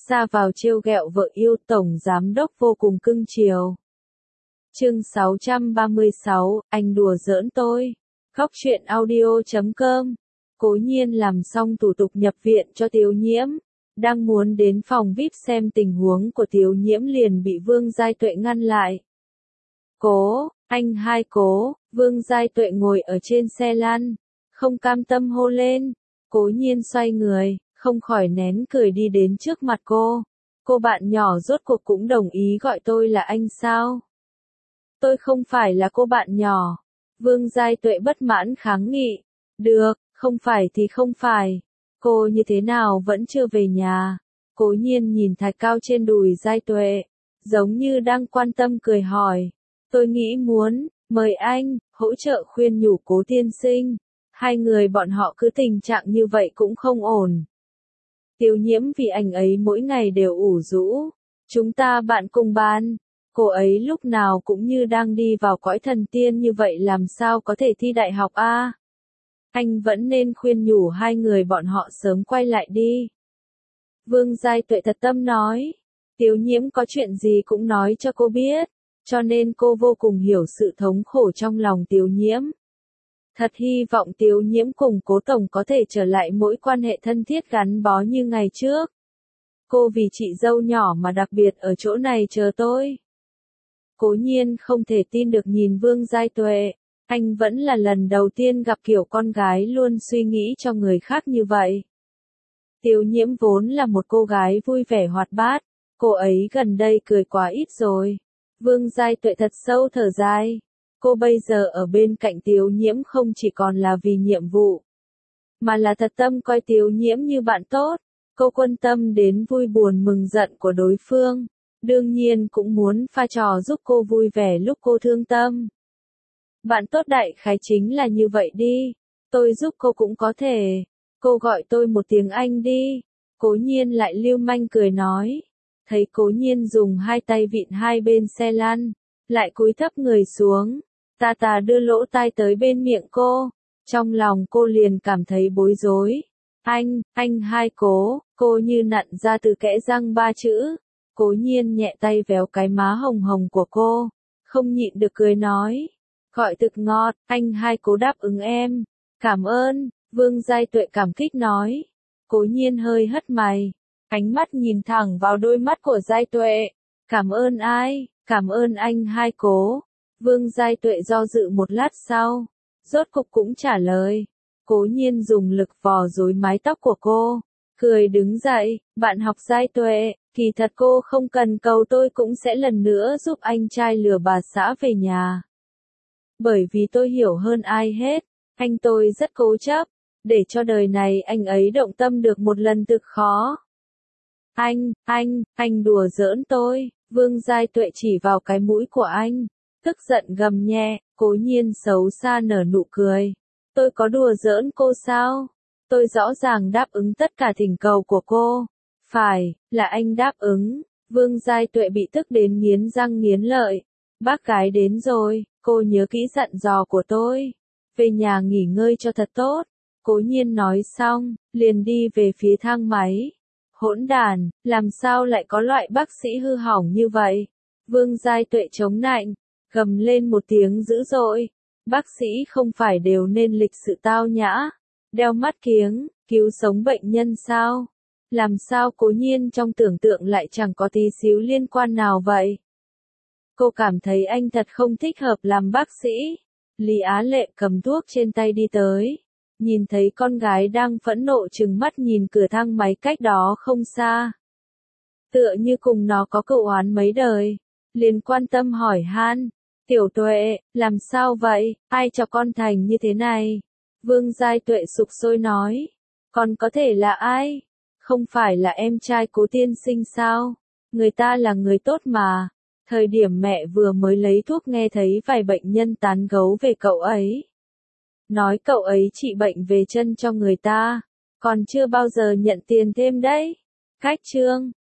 ra vào trêu ghẹo vợ yêu, tổng giám đốc vô cùng cưng chiều. Chương 636, anh đùa giỡn tôi. Góc truyện audio.com. Cố Nhiên làm xong thủ tục nhập viện cho Tiếu Nhiễm, đang muốn đến phòng VIP xem tình huống của Tiếu Nhiễm liền bị Vương Giai Tuệ ngăn lại. Cố, anh hai cố. Vương Giai Tuệ ngồi ở trên xe lăn, không cam tâm hô lên. Cố Nhiên xoay người, không khỏi nén cười đi đến trước mặt cô. Cô bạn nhỏ rốt cuộc cũng đồng ý gọi tôi là anh sao? Tôi không phải là cô bạn nhỏ. Vương Giai Tuệ bất mãn kháng nghị. Được, không phải thì không phải. Cô như thế nào vẫn chưa về nhà? Cố Nhiên nhìn thạch cao trên đùi Giai Tuệ, giống như đang quan tâm cười hỏi. Tôi nghĩ muốn mời anh hỗ trợ khuyên nhủ Cố tiên sinh. Hai người bọn họ cứ tình trạng như vậy cũng không ổn. Tiếu Nhiễm vì anh ấy mỗi ngày đều ủ rũ. Chúng ta bạn cùng ban. Cô ấy lúc nào cũng như đang đi vào cõi thần tiên như vậy, làm sao có thể thi đại học a? Anh vẫn nên khuyên nhủ hai người bọn họ sớm quay lại đi. Vương Giai Tuệ thật tâm nói. Tiếu Nhiễm có chuyện gì cũng nói cho cô biết, cho nên cô vô cùng hiểu sự thống khổ trong lòng Tiếu Nhiễm. Thật hy vọng Tiếu Nhiễm cùng Cố tổng có thể trở lại mối quan hệ thân thiết gắn bó như ngày trước. Cô vì chị dâu nhỏ mà đặc biệt ở chỗ này chờ tôi. Cố Nhiên không thể tin được nhìn Vương Giai Tuệ. Anh vẫn là lần đầu tiên gặp kiểu con gái luôn suy nghĩ cho người khác như vậy. Tiếu Nhiễm vốn là một cô gái vui vẻ hoạt bát, cô ấy gần đây cười quá ít rồi. Vương Giai Tuệ thật sâu thở dài. Cô bây giờ ở bên cạnh Tiếu Nhiễm không chỉ còn là vì nhiệm vụ, mà là thật tâm coi Tiếu Nhiễm như bạn tốt. Cô quan tâm đến vui buồn mừng giận của đối phương, đương nhiên cũng muốn pha trò giúp cô vui vẻ lúc cô thương tâm. Bạn tốt đại khái chính là như vậy đi. Tôi giúp cô cũng có thể. Cô gọi tôi một tiếng anh đi. Cố Nhiên lại lưu manh cười nói. Thấy Cố Nhiên dùng hai tay vịn hai bên xe lăn, lại cúi thấp người xuống. Tà đưa lỗ tai tới bên miệng cô. Trong lòng cô liền cảm thấy bối rối. Anh hai cố. Cô như nặn ra từ kẽ răng ba chữ. Cố Nhiên nhẹ tay véo cái má hồng hồng của cô, không nhịn được cười nói. Gọi thực ngọt, anh hai cố đáp ứng em. Cảm ơn, Vương Giai Tuệ cảm kích nói. Cố Nhiên hơi hất mày, ánh mắt nhìn thẳng vào đôi mắt của Giai Tuệ. Cảm ơn ai? Cảm ơn anh hai cố. Vương Giai Tuệ do dự một lát sau, rốt cục cũng trả lời. Cố Nhiên dùng lực vò rối mái tóc của cô, cười đứng dậy. Bạn học Giai Tuệ, kỳ thật cô không cần cầu tôi cũng sẽ lần nữa giúp anh trai lừa bà xã về nhà. Bởi vì tôi hiểu hơn ai hết, anh tôi rất cố chấp, để cho đời này anh ấy động tâm được một lần thực khó. Anh đùa giỡn tôi. Vương Giai Tuệ chỉ vào cái mũi của anh, tức giận gầm nhẹ. Cố Nhiên xấu xa nở nụ cười. Tôi có đùa giỡn cô sao? Tôi rõ ràng đáp ứng tất cả thỉnh cầu của cô. Phải, là anh đáp ứng. Vương Giai Tuệ bị tức đến nghiến răng nghiến lợi. Bác gái đến rồi, cô nhớ kỹ dặn dò của tôi. Về nhà nghỉ ngơi cho thật tốt. Cố Nhiên nói xong, liền đi về phía thang máy. Hỗn đàn, làm sao lại có loại bác sĩ hư hỏng như vậy? Vương Giai Tuệ chống nạnh, gầm lên một tiếng dữ dội. Bác sĩ không phải đều nên lịch sự tao nhã, đeo mắt kiếng, cứu sống bệnh nhân sao? Làm sao Cố Nhiên trong tưởng tượng lại chẳng có tí xíu liên quan nào vậy? Cô cảm thấy anh thật không thích hợp làm bác sĩ. Lý Á Lệ cầm thuốc trên tay đi tới, nhìn thấy con gái đang phẫn nộ trừng mắt nhìn cửa thang máy cách đó không xa. Tựa như cùng nó có cựu oán mấy đời, liền quan tâm hỏi han. Tiểu Tuệ, làm sao vậy, ai cho con thành như thế này? Vương Giai Tuệ sục sôi nói. Còn có thể là ai? Không phải là em trai Cố tiên sinh sao? Người ta là người tốt mà. Thời điểm mẹ vừa mới lấy thuốc nghe thấy vài bệnh nhân tán gấu về cậu ấy. Nói cậu ấy trị bệnh về chân cho người ta. Còn chưa bao giờ nhận tiền thêm đấy. Cách chương.